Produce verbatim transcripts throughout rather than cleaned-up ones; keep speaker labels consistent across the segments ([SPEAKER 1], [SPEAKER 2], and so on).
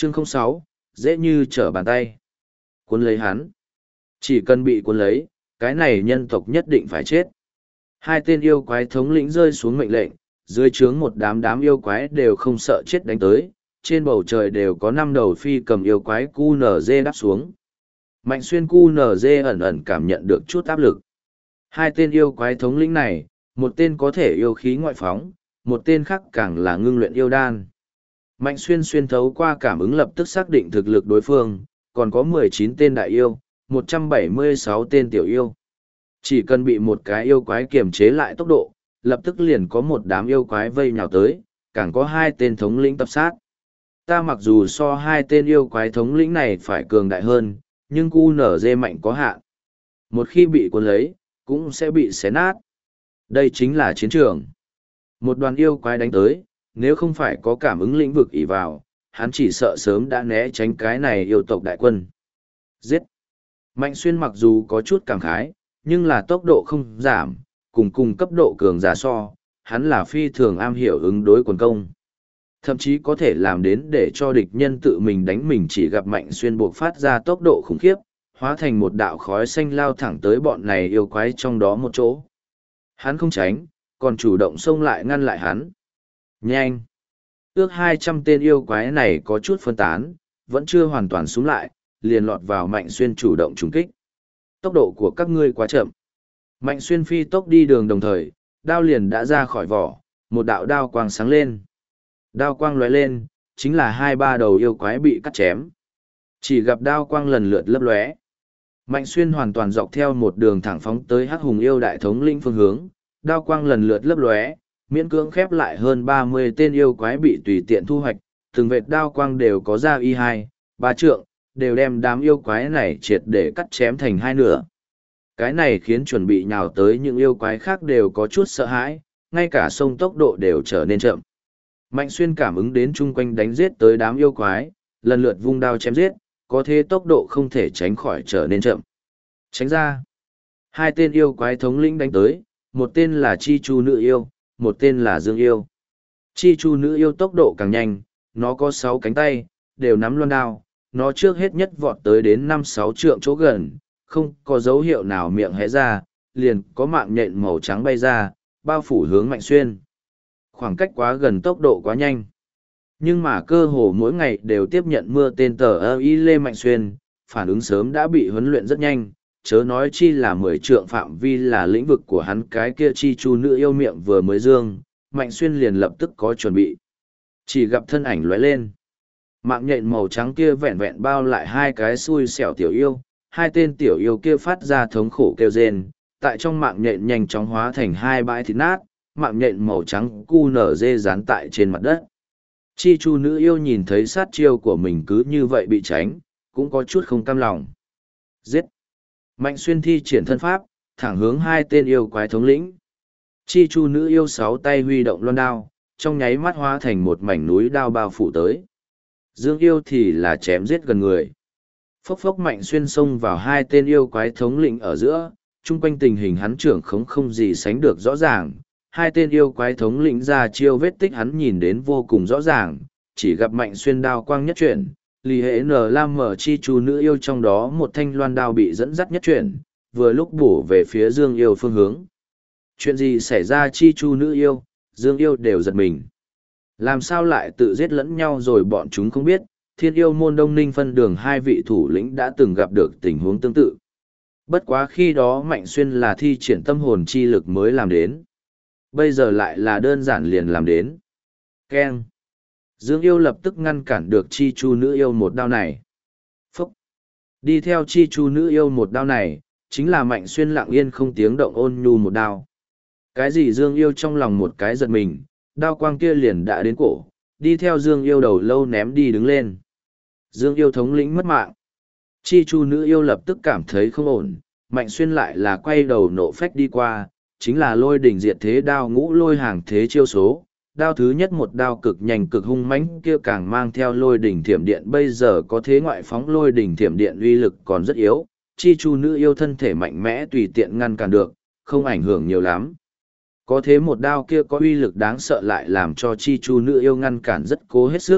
[SPEAKER 1] Chương không sáu, dễ như trở bàn tay. Cuốn lấy hắn. Chỉ cần bị cuốn lấy, cái này nhân tộc nhất định phải chết. Hai tên yêu quái thống lĩnh rơi xuống mệnh lệnh, dưới trướng một đám đám yêu quái đều không sợ chết đánh tới, trên bầu trời đều có năm đầu phi cầm yêu quái cu nở dê đáp xuống. Mạnh xuyên cu nở dê ẩn ẩn cảm nhận được chút áp lực. Hai tên yêu quái thống lĩnh này, một tên có thể yêu khí ngoại phóng, một tên khác càng là ngưng luyện yêu đan. Mạnh xuyên xuyên thấu qua cảm ứng lập tức xác định thực lực đối phương, còn có mười chín tên đại yêu, một trăm bảy mươi sáu tên tiểu yêu. Chỉ cần bị một cái yêu quái kiềm chế lại tốc độ, lập tức liền có một đám yêu quái vây nhào tới, càng có hai tên thống lĩnh tập sát. Ta mặc dù so hai tên yêu quái thống lĩnh này phải cường đại hơn, nhưng cu nở dê mạnh có hạn. Một khi bị cuốn lấy, cũng sẽ bị xé nát. Đây chính là chiến trường. Một đoàn yêu quái đánh tới, nếu không phải có cảm ứng lĩnh vực ỷ vào, hắn chỉ sợ sớm đã né tránh cái này yêu tộc đại quân. Giết! Mạnh xuyên mặc dù có chút cảm khái, nhưng là tốc độ không giảm, cùng cùng cấp độ cường giả so, hắn là phi thường am hiểu ứng đối quần công. Thậm chí có thể làm đến để cho địch nhân tự mình đánh mình, chỉ gặp Mạnh xuyên buộc phát ra tốc độ khủng khiếp, hóa thành một đạo khói xanh lao thẳng tới bọn này yêu quái trong đó một chỗ. Hắn không tránh, còn chủ động xông lại ngăn lại hắn. Nhanh! Ước hai trăm tên yêu quái này có chút phân tán, vẫn chưa hoàn toàn xuống lại, liền lọt vào Mạnh xuyên chủ động trúng kích. Tốc độ của các ngươi quá chậm. Mạnh xuyên phi tốc đi đường đồng thời, đao liền đã ra khỏi vỏ, một đạo đao quang sáng lên. Đao quang lóe lên, chính là hai ba đầu yêu quái bị cắt chém. Chỉ gặp đao quang lần lượt lấp lóe. Mạnh xuyên hoàn toàn dọc theo một đường thẳng phóng tới Hắc Hùng yêu đại thống lĩnh phương hướng, đao quang lần lượt lấp lóe, miễn cưỡng khép lại hơn ba mươi tên yêu quái bị tùy tiện thu hoạch, từng vệt đao quang đều có ra y hai, ba trượng, đều đem đám yêu quái này triệt để cắt chém thành hai nửa. Cái này khiến chuẩn bị nhào tới những yêu quái khác đều có chút sợ hãi, ngay cả sông tốc độ đều trở nên chậm. Mạnh xuyên cảm ứng đến chung quanh đánh giết tới đám yêu quái, lần lượt vung đao chém giết, có thế tốc độ không thể tránh khỏi trở nên chậm. Tránh ra. Hai tên yêu quái thống lĩnh đánh tới, một tên là Chi Chu nữ yêu, một tên là Dương yêu. Chi Chu nữ yêu tốc độ càng nhanh, nó có sáu cánh tay, đều nắm loan đao, nó trước hết nhất vọt tới đến năm sáu trượng chỗ gần, không có dấu hiệu nào miệng hé ra, liền có mạng nhện màu trắng bay ra, bao phủ hướng Mạnh xuyên. Khoảng cách quá gần, tốc độ quá nhanh. Nhưng mà cơ hồ mỗi ngày đều tiếp nhận mưa tên tờ ơ y lê Mạnh xuyên, phản ứng sớm đã bị huấn luyện rất nhanh, chớ nói chi là mười trượng phạm vi là lĩnh vực của hắn, cái kia Chi Chu nữ yêu miệng vừa mới dương, Mạnh xuyên liền lập tức có chuẩn bị. Chỉ gặp thân ảnh lóe lên. Mạng nhện màu trắng kia vẹn vẹn bao lại hai cái xui xẻo tiểu yêu, hai tên tiểu yêu kia phát ra thống khổ kêu rên, tại trong mạng nhện nhanh chóng hóa thành hai bãi thịt nát, mạng nhện màu trắng cu nở dê dán tại trên mặt đất. Chi Chu nữ yêu nhìn thấy sát chiêu của mình cứ như vậy bị tránh, cũng có chút không cam lòng. Giết! Mạnh xuyên thi triển thân pháp, thẳng hướng hai tên yêu quái thống lĩnh. Chi Chu nữ yêu sáu tay huy động loan đao, trong nháy mắt hóa thành một mảnh núi đao bao phủ tới. Dương yêu thì là chém giết gần người. Phốc phốc Mạnh xuyên xông vào hai tên yêu quái thống lĩnh ở giữa, chung quanh tình hình hắn trưởng khống không gì sánh được rõ ràng. Hai tên yêu quái thống lĩnh ra chiêu vết tích hắn nhìn đến vô cùng rõ ràng, chỉ gặp Mạnh xuyên đao quang nhất chuyển, lì hệ nở lam mở Chi Chu nữ yêu trong đó một thanh loan đao bị dẫn dắt nhất chuyển, vừa lúc bổ về phía Dương yêu phương hướng. Chuyện gì xảy ra? Chi Chu nữ yêu, Dương yêu đều giật mình. Làm sao lại tự giết lẫn nhau rồi bọn chúng không biết, Thiên yêu môn Đông Ninh phân đường hai vị thủ lĩnh đã từng gặp được tình huống tương tự. Bất quá khi đó Mạnh xuyên là thi triển tâm hồn chi lực mới làm đến. Bây giờ lại là đơn giản liền làm đến. Keng! Dương yêu lập tức ngăn cản được Chi Chu nữ yêu một đao này. Phúc! Đi theo Chi Chu nữ yêu một đao này, chính là Mạnh xuyên lặng yên không tiếng động ôn nhu một đao. Cái gì? Dương yêu trong lòng một cái giật mình, đao quang kia liền đã đến cổ, đi theo Dương yêu đầu lâu ném đi đứng lên. Dương yêu thống lĩnh mất mạng. Chi Chu nữ yêu lập tức cảm thấy không ổn, Mạnh xuyên lại là quay đầu nộ phách đi qua, chính là lôi đỉnh diệt thế đao ngũ lôi hàng thế chiêu số. Đao thứ nhất một đao cực nhanh cực hung mãnh kia càng mang theo lôi đỉnh thiểm điện, bây giờ có thế ngoại phóng lôi đỉnh thiểm điện uy lực còn rất yếu, Chi Chu nữ yêu thân thể mạnh mẽ tùy tiện ngăn cản được, không ảnh hưởng nhiều lắm. Có thế một đao kia có uy lực đáng sợ lại làm cho Chi Chu nữ yêu ngăn cản rất cố hết sức,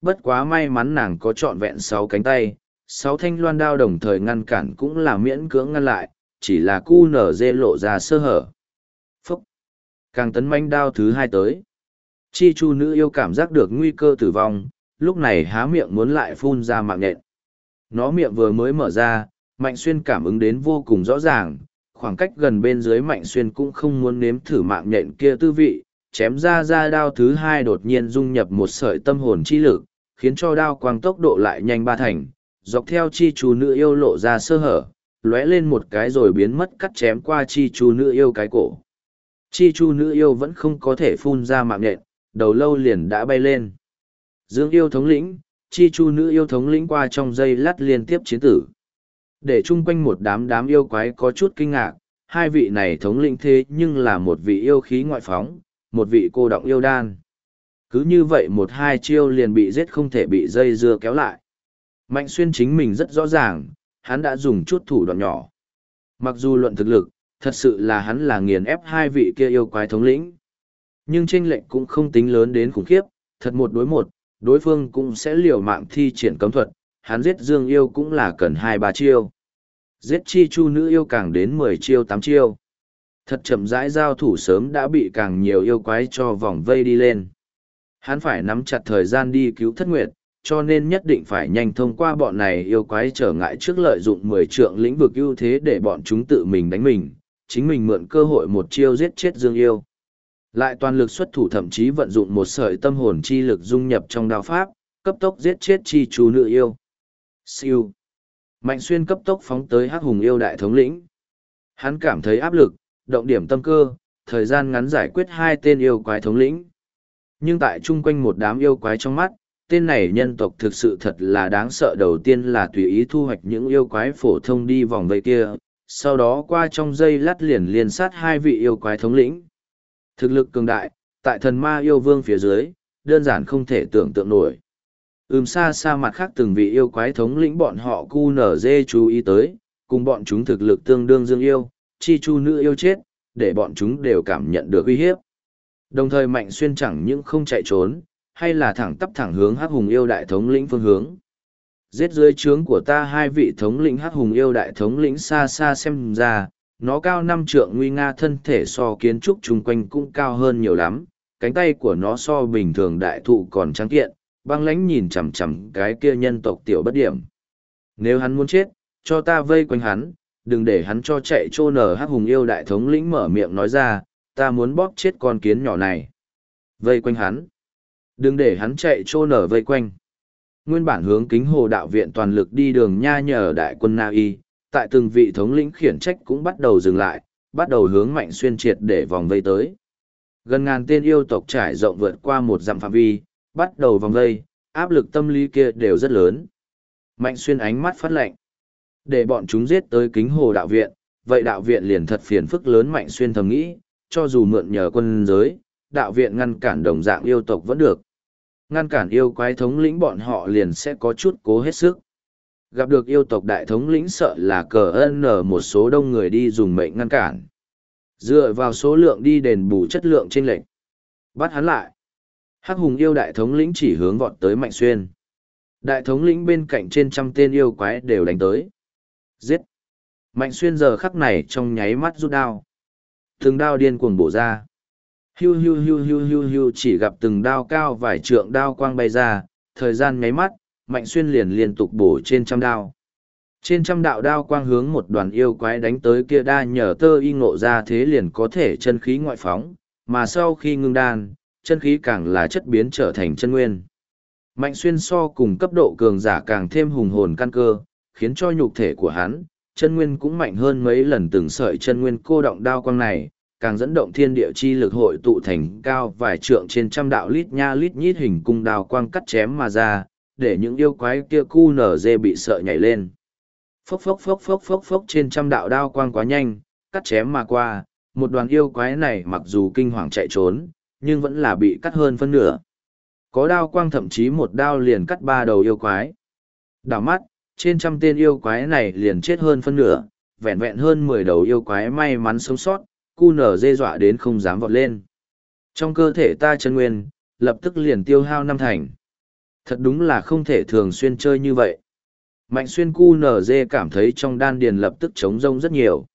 [SPEAKER 1] bất quá may mắn nàng có trọn vẹn sáu cánh tay, sáu thanh loan đao đồng thời ngăn cản cũng là miễn cưỡng ngăn lại, chỉ là cu nở dê lộ ra sơ hở. Phúc! Càng tấn manh đao thứ hai tới. Chi chu nữ yêu cảm giác được nguy cơ tử vong, lúc này há miệng muốn lại phun ra mạng nhện. Nó miệng vừa mới mở ra, Mạnh Xuyên cảm ứng đến vô cùng rõ ràng, khoảng cách gần bên dưới Mạnh Xuyên cũng không muốn nếm thử mạng nhện kia tư vị, chém ra ra đao thứ hai đột nhiên dung nhập một sợi tâm hồn chi lực, khiến cho đao quang tốc độ lại nhanh ba thành, dọc theo chi chú nữ yêu lộ ra sơ hở, lóe lên một cái rồi biến mất cắt chém qua chi chú nữ yêu cái cổ. Chi chu nữ yêu vẫn không có thể phun ra mạng nhện, đầu lâu liền đã bay lên. Dương yêu thống lĩnh, chi chu nữ yêu thống lĩnh qua trong giây lát liên tiếp chiến tử. Để chung quanh một đám đám yêu quái có chút kinh ngạc, hai vị này thống lĩnh thế nhưng là một vị yêu khí ngoại phóng, một vị cô động yêu đan. Cứ như vậy một hai chiêu liền bị giết không thể bị dây dưa kéo lại. Mạnh Xuyên chính mình rất rõ ràng, hắn đã dùng chút thủ đoạn nhỏ. Mặc dù luận thực lực, thật sự là hắn là nghiền ép hai vị kia yêu quái thống lĩnh. Nhưng chênh lệnh cũng không tính lớn đến khủng khiếp, thật một đối một, đối phương cũng sẽ liều mạng thi triển cấm thuật, hắn giết Dương yêu cũng là cần hai ba chiêu. Giết chi chu nữ yêu càng đến mười chiêu tám chiêu. Thật chậm rãi giao thủ sớm đã bị càng nhiều yêu quái cho vòng vây đi lên. Hắn phải nắm chặt thời gian đi cứu Thất Nguyệt, cho nên nhất định phải nhanh thông qua bọn này yêu quái trở ngại trước lợi dụng mười trượng lĩnh vực ưu thế để bọn chúng tự mình đánh mình, chính mình mượn cơ hội một chiêu giết chết Dương yêu. Lại toàn lực xuất thủ thậm chí vận dụng một sợi tâm hồn chi lực dung nhập trong đao pháp, cấp tốc giết chết chi chú nữ yêu. Siêu. Mạnh Xuyên cấp tốc phóng tới Hắc Hùng yêu đại thống lĩnh. Hắn cảm thấy áp lực, động điểm tâm cơ, thời gian ngắn giải quyết hai tên yêu quái thống lĩnh. Nhưng tại chung quanh một đám yêu quái trong mắt, tên này nhân tộc thực sự thật là đáng sợ. Đầu tiên là tùy ý thu hoạch những yêu quái phổ thông đi vòng vây kia, sau đó qua trong giây lát liền liên sát hai vị yêu quái thống lĩnh. Thực lực cường đại, tại thần ma yêu vương phía dưới, đơn giản không thể tưởng tượng nổi. Ừm xa xa mặt khác từng vị yêu quái thống lĩnh bọn họ cu nở dê chú ý tới, cùng bọn chúng thực lực tương đương Dương yêu, chi chu nữ yêu chết, để bọn chúng đều cảm nhận được uy hiếp. Đồng thời Mạnh Xuyên chẳng những không chạy trốn, hay là thẳng tắp thẳng hướng Hắc Hùng yêu đại thống lĩnh phương hướng. Giết dưới trướng của ta hai vị thống lĩnh Hắc Hùng yêu đại thống lĩnh xa xa xem ra, nó cao năm trượng nguy nga thân thể so kiến trúc chung quanh cũng cao hơn nhiều lắm, cánh tay của nó so bình thường đại thụ còn trắng kiện, băng lãnh nhìn chằm chằm cái kia nhân tộc tiểu bất điểm. Nếu hắn muốn chết, cho ta vây quanh hắn, đừng để hắn cho chạy trô nở. Hắc Hùng yêu đại thống lĩnh mở miệng nói ra, ta muốn bóp chết con kiến nhỏ này. Vây quanh hắn. Đừng để hắn chạy trô nở vây quanh. Nguyên bản hướng Kính Hồ đạo viện toàn lực đi đường nha nhờ đại quân Na Y, tại từng vị thống lĩnh khiển trách cũng bắt đầu dừng lại, bắt đầu hướng Mạnh Xuyên triệt để vòng vây tới. Gần ngàn tên yêu tộc trải rộng vượt qua một dặm phạm vi, bắt đầu vòng vây, áp lực tâm lý kia đều rất lớn. Mạnh Xuyên ánh mắt phát lạnh. Để bọn chúng giết tới Kính Hồ đạo viện, vậy đạo viện liền thật phiền phức lớn. Mạnh Xuyên thầm nghĩ, cho dù mượn nhờ quân giới, đạo viện ngăn cản đồng dạng yêu tộc vẫn được. Ngăn cản yêu quái thống lĩnh bọn họ liền sẽ có chút cố hết sức. Gặp được yêu tộc đại thống lĩnh sợ là cờ ân nở một số đông người đi dùng mệnh ngăn cản. Dựa vào số lượng đi đền bù chất lượng trên lệnh. Bắt hắn lại. Hắc Hùng yêu đại thống lĩnh chỉ hướng vọt tới Mạnh Xuyên. Đại thống lĩnh bên cạnh trên trăm tên yêu quái đều đánh tới. Giết. Mạnh Xuyên giờ khắc này trong nháy mắt rút đao. Từng đao điên cuồng bổ ra. Hiu hiu hiu hiu hiu hiu, chỉ gặp từng đao cao vài trượng đao quang bay ra, thời gian nháy mắt, Mạnh Xuyên liền liên tục bổ trên trăm đao. Trên trăm đạo đao quang hướng một đoàn yêu quái đánh tới kia đa nhờ tơ y ngộ ra thế liền có thể chân khí ngoại phóng, mà sau khi ngưng đan, chân khí càng là chất biến trở thành chân nguyên. Mạnh Xuyên so cùng cấp độ cường giả càng thêm hùng hồn căn cơ, khiến cho nhục thể của hắn, chân nguyên cũng mạnh hơn mấy lần. Từng sợi chân nguyên cô động đao quang này, càng dẫn động thiên địa chi lực hội tụ thành cao vài trượng trên trăm đạo lít nha lít nhít hình cung đao quang cắt chém mà ra, để những yêu quái kia cu nở dê bị sợ nhảy lên. Phốc phốc phốc phốc phốc phốc, trên trăm đạo đao quang quá nhanh, cắt chém mà qua, một đoàn yêu quái này mặc dù kinh hoàng chạy trốn, nhưng vẫn là bị cắt hơn phân nửa. Có đao quang thậm chí một đao liền cắt ba đầu yêu quái. Đảo mắt, trên trăm tên yêu quái này liền chết hơn phân nửa, vẹn vẹn hơn mười đầu yêu quái may mắn sống sót, cu nở dê dọa đến không dám vọt lên. Trong cơ thể ta chân nguyên, lập tức liền tiêu hao năm thành. Thật đúng là không thể thường xuyên chơi như vậy. Mạnh xuyên cu nở dê cảm thấy trong đan điền lập tức trống rông rất nhiều.